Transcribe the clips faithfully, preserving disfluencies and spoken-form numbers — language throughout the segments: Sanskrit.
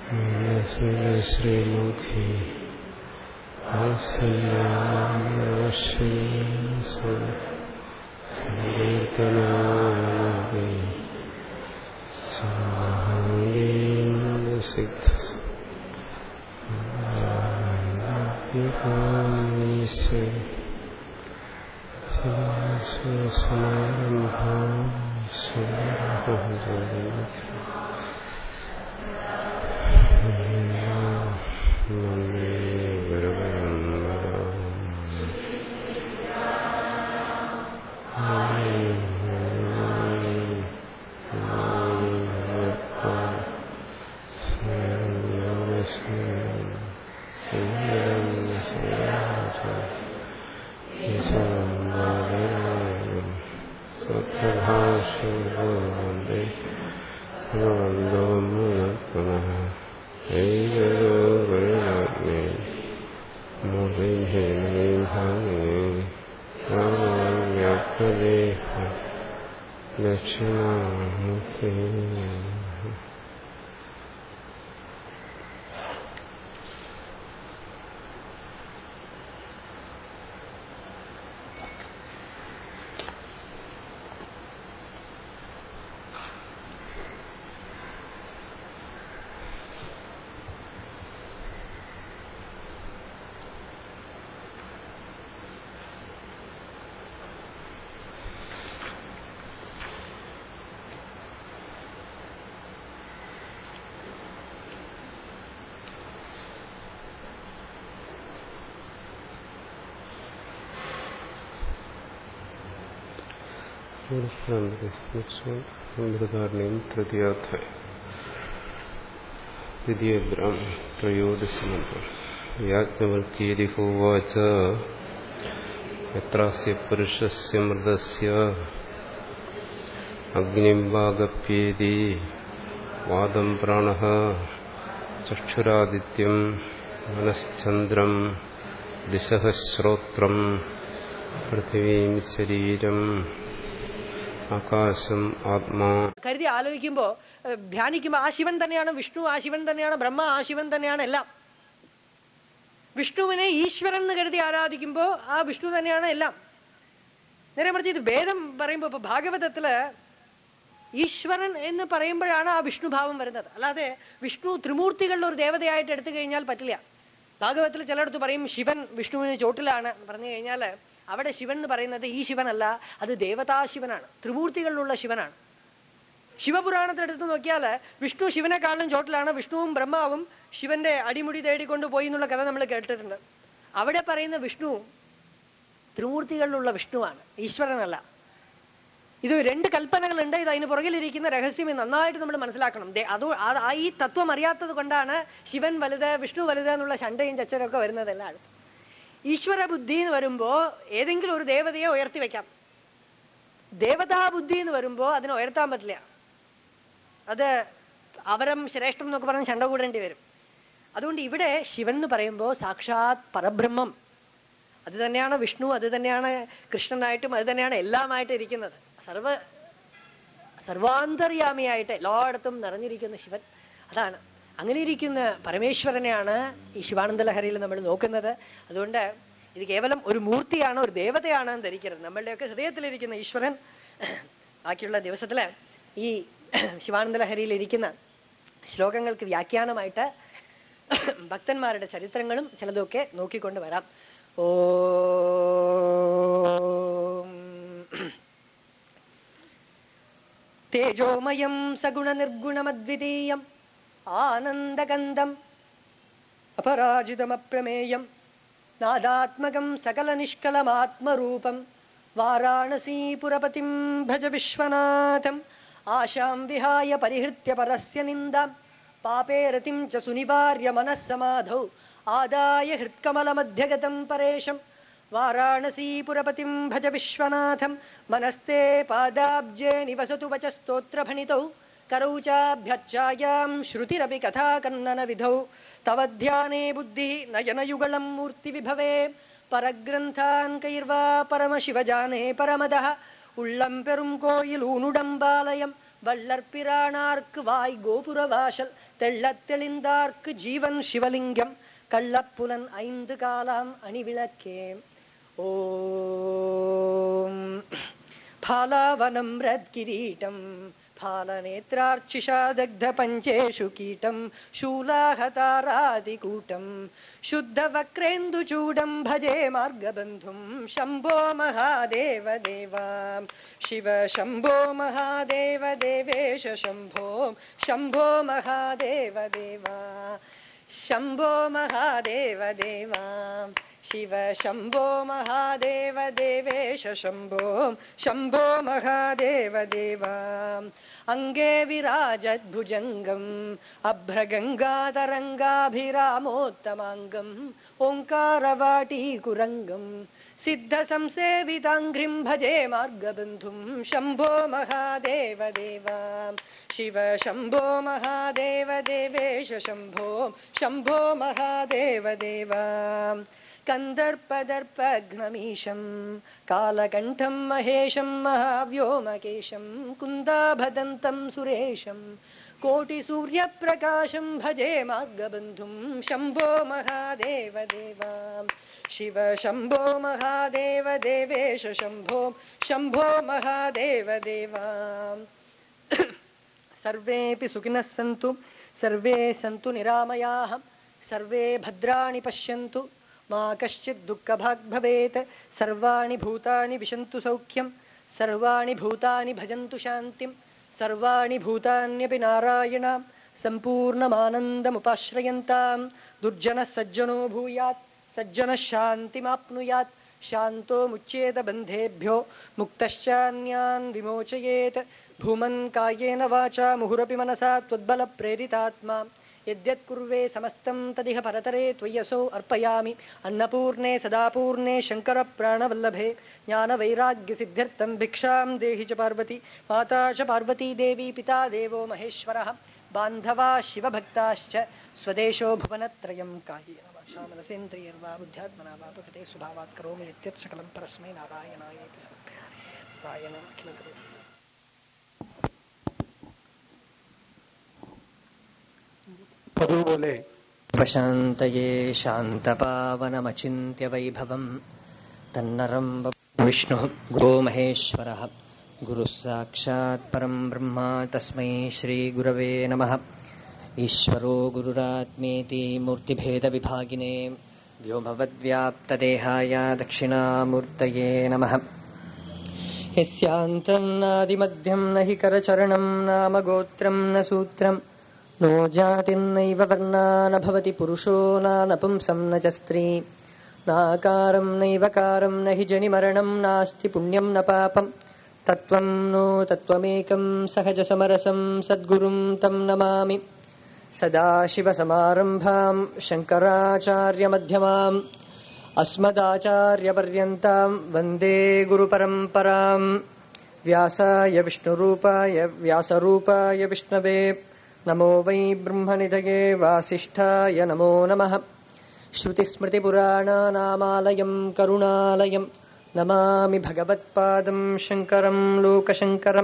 ശ്രീമുഖി സങ്കീർത്തനാമി സിദ്ധ സമാരംഭാം ദക്ഷിണാമുഖി. അമൃതാരണ്യം തൃതീയാധ്യായം ദ്വിതീയബ്രാം ത്രയോദശമന്ത്രം. യാജ്ഞവൽക്യേതി ഹോവാച യത്രാസ്യ പുരുഷസ്യ മൃതസ്യ അഗ്നിം വാഗപ്യേതി വാദം പ്രാണഃ ചക്ഷുരാദിത്യം മനശ്ചന്ദ്രം ദിശഃ ശ്രോത്രം പൃഥിവീം ശരീരം ആകാശം ആത്മാ. കരുതി ആലോചിക്കുമ്പോ ധ്യാനിക്കുമ്പോ ആ ശിവൻ തന്നെയാണ് വിഷ്ണു, ആ ശിവൻ തന്നെയാണ് ബ്രഹ്മ, ആ ശിവൻ തന്നെയാണ് എല്ലാം. വിഷ്ണുവിനെ ഈശ്വരൻ എന്ന് കരുതി ആരാധിക്കുമ്പോ ആ വിഷ്ണു തന്നെയാണ് എല്ലാം. നേരെ മറിച്ച് ഇത് വേദം പറയുമ്പോ ഇപ്പൊ ഭാഗവതത്തില് ഈശ്വരൻ എന്ന് പറയുമ്പോഴാണ് ആ വിഷ്ണുഭാവം വരുന്നത്. അല്ലാതെ വിഷ്ണു ത്രിമൂർത്തികളിൽ ഒരു ദേവതയായിട്ട് എടുത്തു കഴിഞ്ഞാൽ പറ്റില്ല. ഭാഗവതത്തിൽ ചിലയിടത്ത് പറയും ശിവൻ വിഷ്ണുവിന് ചോട്ടിലാണ് പറഞ്ഞു കഴിഞ്ഞാല് അവിടെ ശിവൻ എന്ന് പറയുന്നത് ഈ ശിവനല്ല, അത് ദേവതാ ശിവനാണ്, ത്രിമൂർത്തികളിലുള്ള ശിവനാണ്. ശിവപുരാണത്തിലെടുത്ത് നോക്കിയാല് വിഷ്ണു ശിവനെക്കാളും ചോട്ടിലാണ്. വിഷ്ണുവും ബ്രഹ്മാവും ശിവന്റെ അടിമുടി തേടിക്കൊണ്ട് പോയി എന്നുള്ള കഥ നമ്മൾ കേട്ടിട്ടുണ്ട്. അവിടെ പറയുന്ന വിഷ്ണു ത്രിമൂർത്തികളിലുള്ള വിഷ്ണുവാണ്, ഈശ്വരനല്ല. ഇത് രണ്ട് കൽപ്പനകളുണ്ട്. ഇത് അതിന് പുറകിലിരിക്കുന്ന രഹസ്യം നന്നായിട്ട് നമ്മൾ മനസ്സിലാക്കണം. അത് ആ ഈ തത്വം അറിയാത്തത് കൊണ്ടാണ് ശിവൻ വലുത് വിഷ്ണു വലുത് എന്നുള്ള ശണ്ടയും ചച്ചരൊക്കെ വരുന്നത് എല്ലായിടത്തും. ഈശ്വര ബുദ്ധി എന്ന് വരുമ്പോ ഏതെങ്കിലും ഒരു ദേവതയെ ഉയർത്തി വെക്കാം. ദേവതാ ബുദ്ധി എന്ന് വരുമ്പോ അതിനെ ഉയർത്താൻ പറ്റില്ല. അത് അവരം ശ്രേഷ്ഠം എന്നൊക്കെ പറഞ്ഞ് ശണ്ട കൂടേണ്ടി വരും. അതുകൊണ്ട് ഇവിടെ ശിവൻ എന്ന് പറയുമ്പോ സാക്ഷാത് പരബ്രഹ്മം, അത് തന്നെയാണ് വിഷ്ണു, അത് തന്നെയാണ് കൃഷ്ണനായിട്ടും അത് തന്നെയാണ് എല്ലാമായിട്ട് ഇരിക്കുന്നത്. സർവ സർവാന്തര്യാമിയായിട്ട് എല്ലായിടത്തും നിറഞ്ഞിരിക്കുന്ന ശിവൻ അതാണ്. അങ്ങനെ ഇരിക്കുന്ന പരമേശ്വരനെയാണ് ഈ ശിവാനന്ദ ലഹരിയിൽ നമ്മൾ നോക്കുന്നത്. അതുകൊണ്ട് ഇത് കേവലം ഒരു മൂർത്തിയാണ്, ഒരു ദേവതയാണ് എന്ന് ധരിക്കരുത്. നമ്മളുടെയൊക്കെ ഹൃദയത്തിലിരിക്കുന്ന ഈശ്വരൻ. ബാക്കിയുള്ള ദിവസത്തില് ഈ ശിവാനന്ദ ലഹരിയിൽ ഇരിക്കുന്ന ശ്ലോകങ്ങൾക്ക് വ്യാഖ്യാനമായിട്ട് ഭക്തന്മാരുടെ ചരിത്രങ്ങളും ചിലതൊക്കെ നോക്കിക്കൊണ്ട് വരാം. ഓ തേജോമയം സഗുണ നിർഗുണമദ്വിതീയം ആനന്ദഗന്ധം അപരാജിതമപ്രമേയം നാദാത്മകം സകല നിഷ്കലമാത്മരൂപം വാരാണസീപുരപതിം ഭജ വിശ്വനാഥം ആശാം വിഹായ പരിഹൃത്യ പരസ്യ നിന്ദാം പാപേരതിം ച സുനിവാര്യ മനസ്സമാധൗ ആദായ ഹൃത്കമലമധ്യഗതം പരേശം വാരാണസീപുരപതിം ഭജ വിശ്വനാഥം മനസ്തേ പാദാബ്ജേ നിവസതു വച സ്തോത്രഭണിതൗ करौ चाभ्यर्चायां श्रुतिरपि कथा कन्नन विधौ तव ध्याने बुद्धि नयनयुगलं मूर्तिविभवे परग्रन्थान् कैर्वा परमशिवजाने परमदः उल्लं पेरुं कोयिलूनुडम्बालयं வள்ளற்பிரானார்க்கு வாய் கோபுரவாசல் தெள்ளத் தெளிந்தார்க்கு ஜீவன் சிவலிங்கம் கள்ளப்புலன் ஐந்து காலாம் அணிவிளக்கே. ஓம் फालावनं रत्किरीटं फालनेत्रार्चिषा दग्धपञ्चेषु कीटं शूलाहतारादिकूटं शुद्धवक्रेन्दुचूडं भजे मार्गबन्धुं शम्भो महादेव देवा शिव शम्भो महादेव देवेश शम्भो शम्भो महादेव देवा शम्भो महादेव देवा शिव शम्भो महादेव देवेश शम्भो शम्भो महादेव देवा अङ्गे विराजद्भुजङ्गम् अभ्रगङ्गातरङ्गाभिरामोत्तमाङ्गम् ओङ्कारवाटीकुरङ्गम् सिद्धसंसेविताङ्घ्रिं भजे मार्गबन्धुं शम्भो महादेव देवा शिव शम्भो महादेव देवेश शम्भो शम्भो महादेव देवा कन्दर्पदर्पघ्नमीशं कालकण्ठं महेशं महाव्योमकेशं कुन्दाभदन्तं सुरेशं कोटिसूर्यप्रकाशं भजे मार्गबन्धुं शम्भो महादेव देवा शिव शम्भो महादेव देवेश शम्भो शम्भो महादेव देवा सर्वेऽपि सुखिनः सन्तु सर्वे सन्तु निरामयाः सर्वे भद्राणि पश्यन्तु मा कश्चित् दुःखभाग् भवेत् सर्वाणि भूतानि विशन्तु सौख्यं सर्वाणि भूतानि भजन्तु शान्तिं सर्वाणि भूतान्यपि नारायणां सम्पूर्णमानन्दमुपाश्रयन्तां दुर्जनः सज्जनो भूयात् सज्जनः शान्तिमाप्नुयात् शान्तो मुच्येत बन्धेभ्यो मुक्तश्चान्यान् विमोचयेत् भूमन् कायेन वाचा मुहुरपि मनसा त्वद्बलप्रेरितात्मा यद्यत् कुर्वे समस्तं तदिह परतरे त्वय्यसौ अर्पयामि अन्नपूर्णे सदापूर्णे शङ्करप्राणवल्लभे ज्ञानवैराग्यसिद्ध्यर्थं भिक्षां देहि च पार्वती माता च पार्वती देवी पिता देवो महेश्वरः बान्धवा शिवभक्ताश्च स्वदेशो भुवनत्रयं कायेन वाचा मनसेन्द्रियर्वा बुद्ध्यात्मना वा प्रकृते स्वभावात् करोमि यद्यत् सकलं परस्मै नारायणायेति समर्पयामि. नारायणं अखिलगुरुं പതിവുപോലെ പ്രശാന്തയേ ശാന്തപാവനമചിന്യ വൈഭവം തന്നരം വിഷ്ണു ഗോ മഹേശ്വര ഗുരു സാക്ഷാത് പരം ബ്രഹ്മ തസ്മൈ ശ്രീ ഗുരവേ നമഃ. ഈശ്വരോ ഗുരുരാത്മേതി മൂർത്തിഭേദ വിഭാഗിനേ വ്യോമവദ്വ്യാപ്തദേഹായ ദക്ഷിണാമൂർത്തയേ നമഃ. യസ്യാന്തം നാദിമധ്യം ന ഹി കരചരണം നാമ ഗോത്രം ന സൂത്രം नो जातिर्नैव वर्णा न भवति पुरुषो नानपुंसं न च स्त्री नाकारं नैवकारं न हि जनिमरणं नास्ति पुण्यं न पापं तत्त्वं नो तत्त्वमेकं सहजसमरसं सद्गुरुं तं नमामि. सदाशिवसमारम्भां शङ्कराचार्यमध्यमाम् अस्मदाचार्यपर्यन्तां वन्दे गुरुपरम्परां. व्यासाय विष्णुरूपाय व्यासरूपाय विष्णवे नमो वै ब्रह्मनिधये वासिष्ठाय नमो नमः. श्रुतिस्मृतिपुराणानामालयं करुणालयं नमामि भगवत्पादं शङ्करं लोकशङ्करं.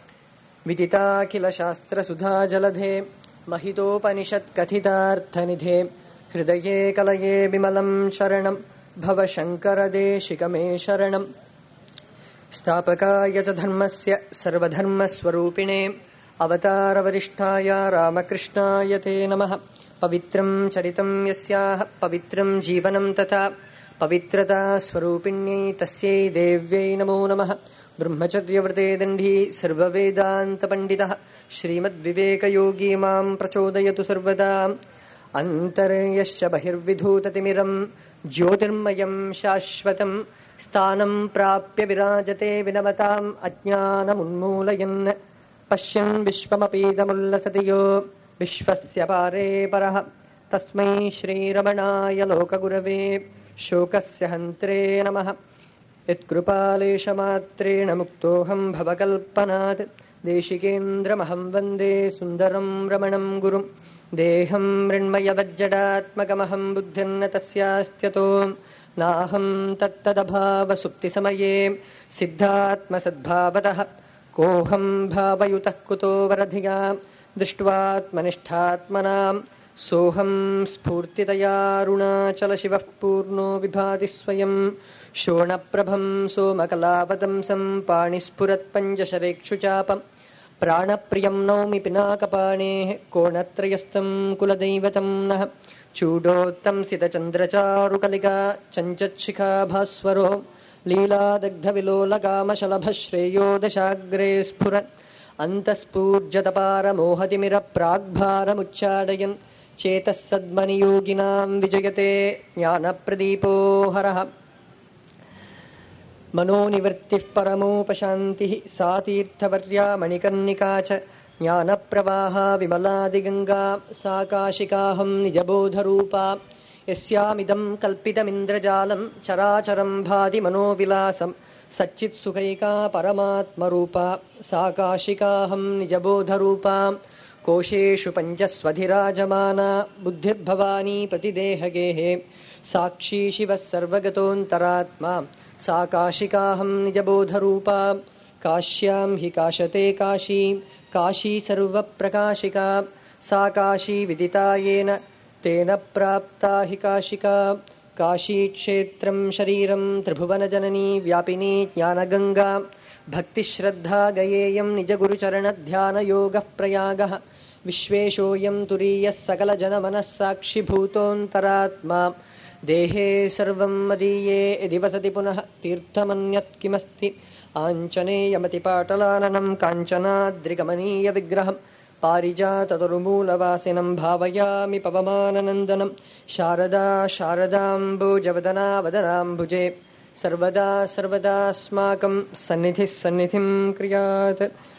विदिताखिलशास्त्रसुधाजलधे महितोपनिषत्कथितार्थनिधे हृदये कलये विमलं शरणं भवशङ्करदेशिकमे शरणं. स्थापकाय च धर्मस्य सर्वधर्मस्वरूपिणे अवतारवरिष्ठाय रामकृष्णाय ते नमः. पवित्रं चरितं यस्याः पवित्रं जीवनं तथा पवित्रता स्वरूपिण्यै तस्यै देव्यै नमो नमः. ब्रह्मचर्यव्रते दण्डी सर्ववेदान्तपण्डितः श्रीमद्विवेकयोगी मां प्रचोदयतु सर्वदा. अन्तर्यश्च बहिर्विधूततिमिरं ज्योतिर्मयं शाश्वतं स्थानं प्राप्य विराजते विनमताम् अज्ञानमुन्मूलयन्. पश्यन् विश्वमपीदमुल्लसति यो विश्वस्य पारे परः तस्मै श्रीरमणाय लोकगुरवे शोकस्य हन्त्रे नमः. यत्कृपालेशमात्रेण मुक्तोऽहं भवकल्पनात् देशिकेन्द्रमहं वन्दे सुन्दरं रमणं गुरुं. देहं मृण्मयवज्जडात्मकमहं बुद्धिर्न तस्यास्त्यतो नाहं तत्तदभावसुप्तिसमये सिद्धात्मसद्भावतः कोऽहं भावयुतः कुतो वरधिया दृष्ट्वात्मनिष्ठात्मनां सोऽहं स्फूर्तितयारुणाचलशिवः पूर्णो विभाति स्वयं शोणप्रभं सोमकलावतंसं पाणिस्फुरत्पञ्चशरेक्षुचापं प्राणप्रियं नौमि पिनाकपाणेः कोणत्रयस्थं कुलदैवतं नः चूडोत्तंसितचन्द्रचारुकलिका चञ्चच्छिखा भास्वरो लीलादग्धविलोलकामशलभश्रेयो दशाग्रे स्फुरन् अन्तःस्फूर्जतपारमोहतिमिरप्राग्भारमुच्चाडयन् चेतः सद्मनियोगिनां विजयते ज्ञानप्रदीपो हरः मनोनिवृत्तिः परमोपशान्तिः सा तीर्थवर्या मणिकर्णिका च ज्ञानप्रवाहा विमलादिगङ्गा सा काशिकाहं निजबोधरूपा यस्यामिदं कल्पितमिन्द्रजालं चराचरं भाति मनोविलासं सच्चित्सुखैका परमात्मरूपा सा काशिकाहं निजबोधरूपा कोशेषु पञ्चस्वधिराजमाना बुद्धिर्भवानी प्रतिदेहगेः साक्षी शिवः सर्वगतोऽन्तरात्मा सा काशिकाहं निजबोधरूपा काश्यां हि काशते काशी काशी सर्वप्रकाशिका सा काशी विदिता येन तेन प्राप्ता हि काशिका काशीक्षेत्रं शरीरं त्रिभुवनजननी व्यापिनी ज्ञानगङ्गा भक्तिश्रद्धा गयेयं निजगुरुचरणध्यानयोगः प्रयागः विश्वेशोऽयं तुरीयः सकलजनमनः साक्षिभूतोऽन्तरात्मा देहे सर्वं मदीये यदि वसति पुनः तीर्थमन्यत् किमस्ति आञ्जनेयमतिपाटलाननं काञ्चनाद्रिकमनीयविग्रहं पारिजाततरुमूलवासिनं भावयामि पवमाननन्दनं शारदा शारदाम्बुजवदना वदनाम्बुजे सर्वदा सर्वदास्माकं सन्निधिः सन्निधिं क्रियात्।